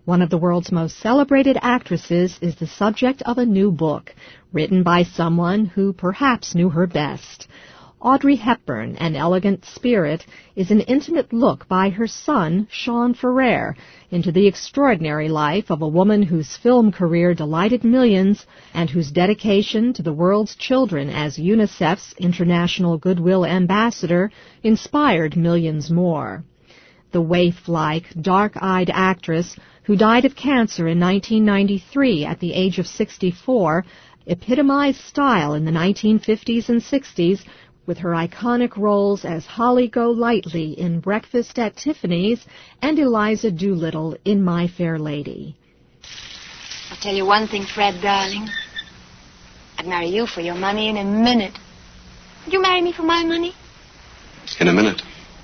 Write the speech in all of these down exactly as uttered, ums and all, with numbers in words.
One of the world's most celebrated actresses is the subject of a new book, written by someone who perhaps knew her best. Audrey Hepburn, An Elegant Spirit, is an intimate look by her son, Sean Ferrer, into the extraordinary life of a woman whose film career delighted millions and whose dedication to the world's children as UNICEF's International Goodwill Ambassador inspired millions more. The waif-like, dark-eyed actress, who died of cancer in nineteen ninety-three at the age of sixty-four, epitomized style in the nineteen fifties and sixties with her iconic roles as Holly Golightly in Breakfast at Tiffany's and Eliza Doolittle in My Fair Lady. I'll tell you one thing, Fred, darling. I'd marry you for your money in a minute. Would you marry me for my money? In a minute.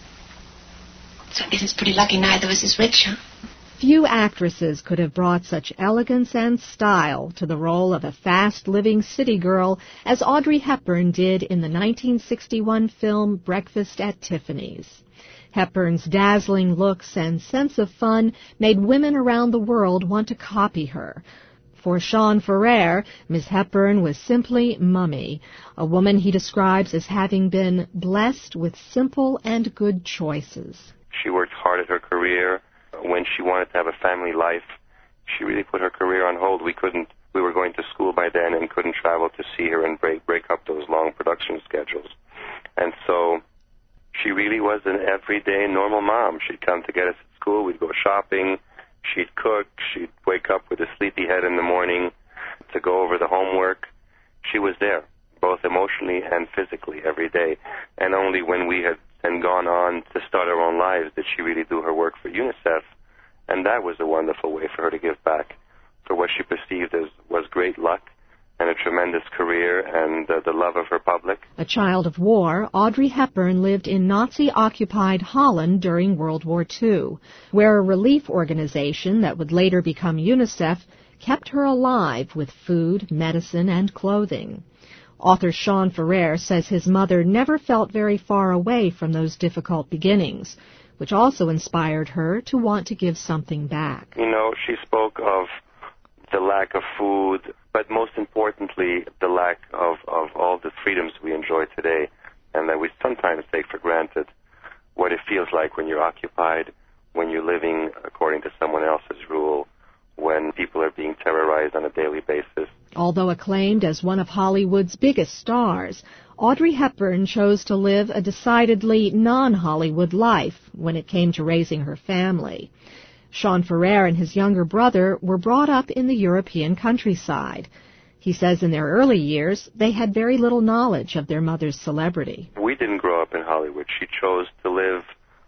So I guess it's pretty lucky neither of us is rich, huh? Few actresses could have brought such elegance and style to the role of a fast-living city girl as Audrey Hepburn did in the nineteen sixty-one film Breakfast at Tiffany's. Hepburn's dazzling looks and sense of fun made women around the world want to copy her. For Sean Ferrer, Miss Hepburn was simply Mummy, a woman he describes as having been blessed with simple and good choices. She worked hard at her career. When she wanted to have a family life, she really put her career on hold. We couldn't, we were going to school by then and couldn't travel to see her and break, break up those long production schedules. And so she really was an everyday normal mom. She'd come to get us at school, we'd go shopping, she'd cook, she'd wake up with a sleepy head in the morning to go over the homework. She was there, both emotionally and physically, every day. And only when we had and gone on to start our own lives did she really do her work for UNICEF, and that was a wonderful way for her to give back for what she perceived as was great luck and a tremendous career and uh, the love of her public. A child of war, Audrey Hepburn lived in Nazi-occupied Holland during World War Two, where a relief organization that would later become UNICEF kept her alive with food, medicine, and clothing. Author Sean Ferrer says his mother never felt very far away from those difficult beginnings, which also inspired her to want to give something back. You know, she spoke of the lack of food, but most importantly, the lack of, of all the freedoms we enjoy today, and that we sometimes take for granted what it feels like when you're occupied, when you're living according to someone else's rule, when people are being terrorized on a daily basis. Although acclaimed as one of Hollywood's biggest stars, Audrey Hepburn chose to live a decidedly non-Hollywood life when it came to raising her family. Sean Ferrer and his younger brother were brought up in the European countryside. He says in their early years, they had very little knowledge of their mother's celebrity. We didn't grow up in Hollywood. She chose to live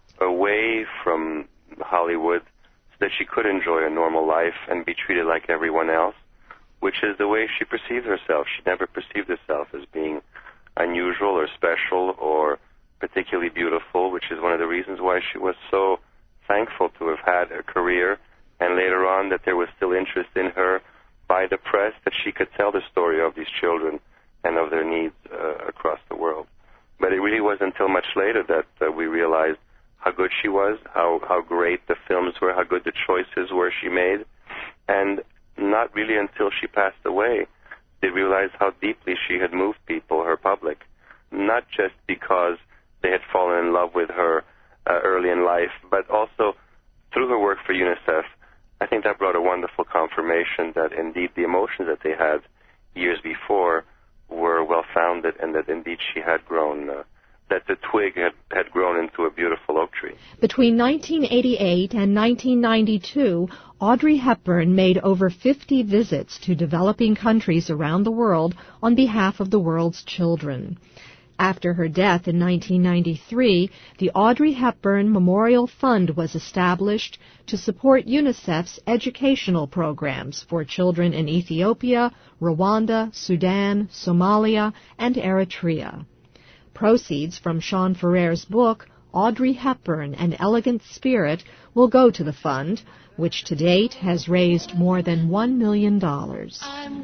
away from Hollywood so that she could enjoy a normal life and be treated like everyone else, which is the way she perceived herself. She never perceived herself as being unusual or special or particularly beautiful, which is one of the reasons why she was so thankful to have had a career, and later on that there was still interest in her by the press, that she could tell the story of these children and of their needs uh, across the world. But it really wasn't until much later that uh, we realized how good she was, how, how great the films were, how good the choices were she made, and not really until she passed away did we realize how deeply she had moved people, her public, not just because they had fallen in love with her uh, early in life, but also through her work for UNICEF. I think that brought a wonderful confirmation that indeed the emotions that they had years before were well-founded, and that indeed she had grown, uh, that the twig had, had grown into a beautiful oak tree. Between nineteen eighty-eight and nineteen ninety-two, Audrey Hepburn made over fifty visits to developing countries around the world on behalf of the world's children. After her death in nineteen ninety-three, the Audrey Hepburn Memorial Fund was established to support UNICEF's educational programs for children in Ethiopia, Rwanda, Sudan, Somalia, and Eritrea. Proceeds from Sean Ferrer's book, Audrey Hepburn, An Elegant Spirit, will go to the fund, which to date has raised more than one million dollars.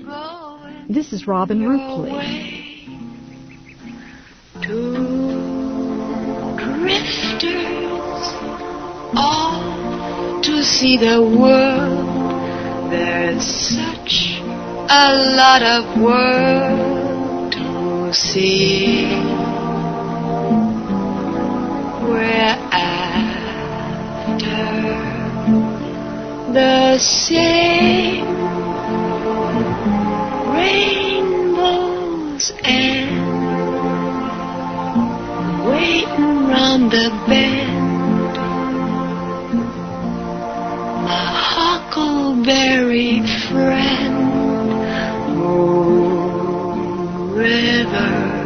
This is Robin Rupley. Two drifters off to to see the world. There's such a lot of world to see. We're after the same rainbows and waiting round the bend, my huckleberry friend. Oh, river,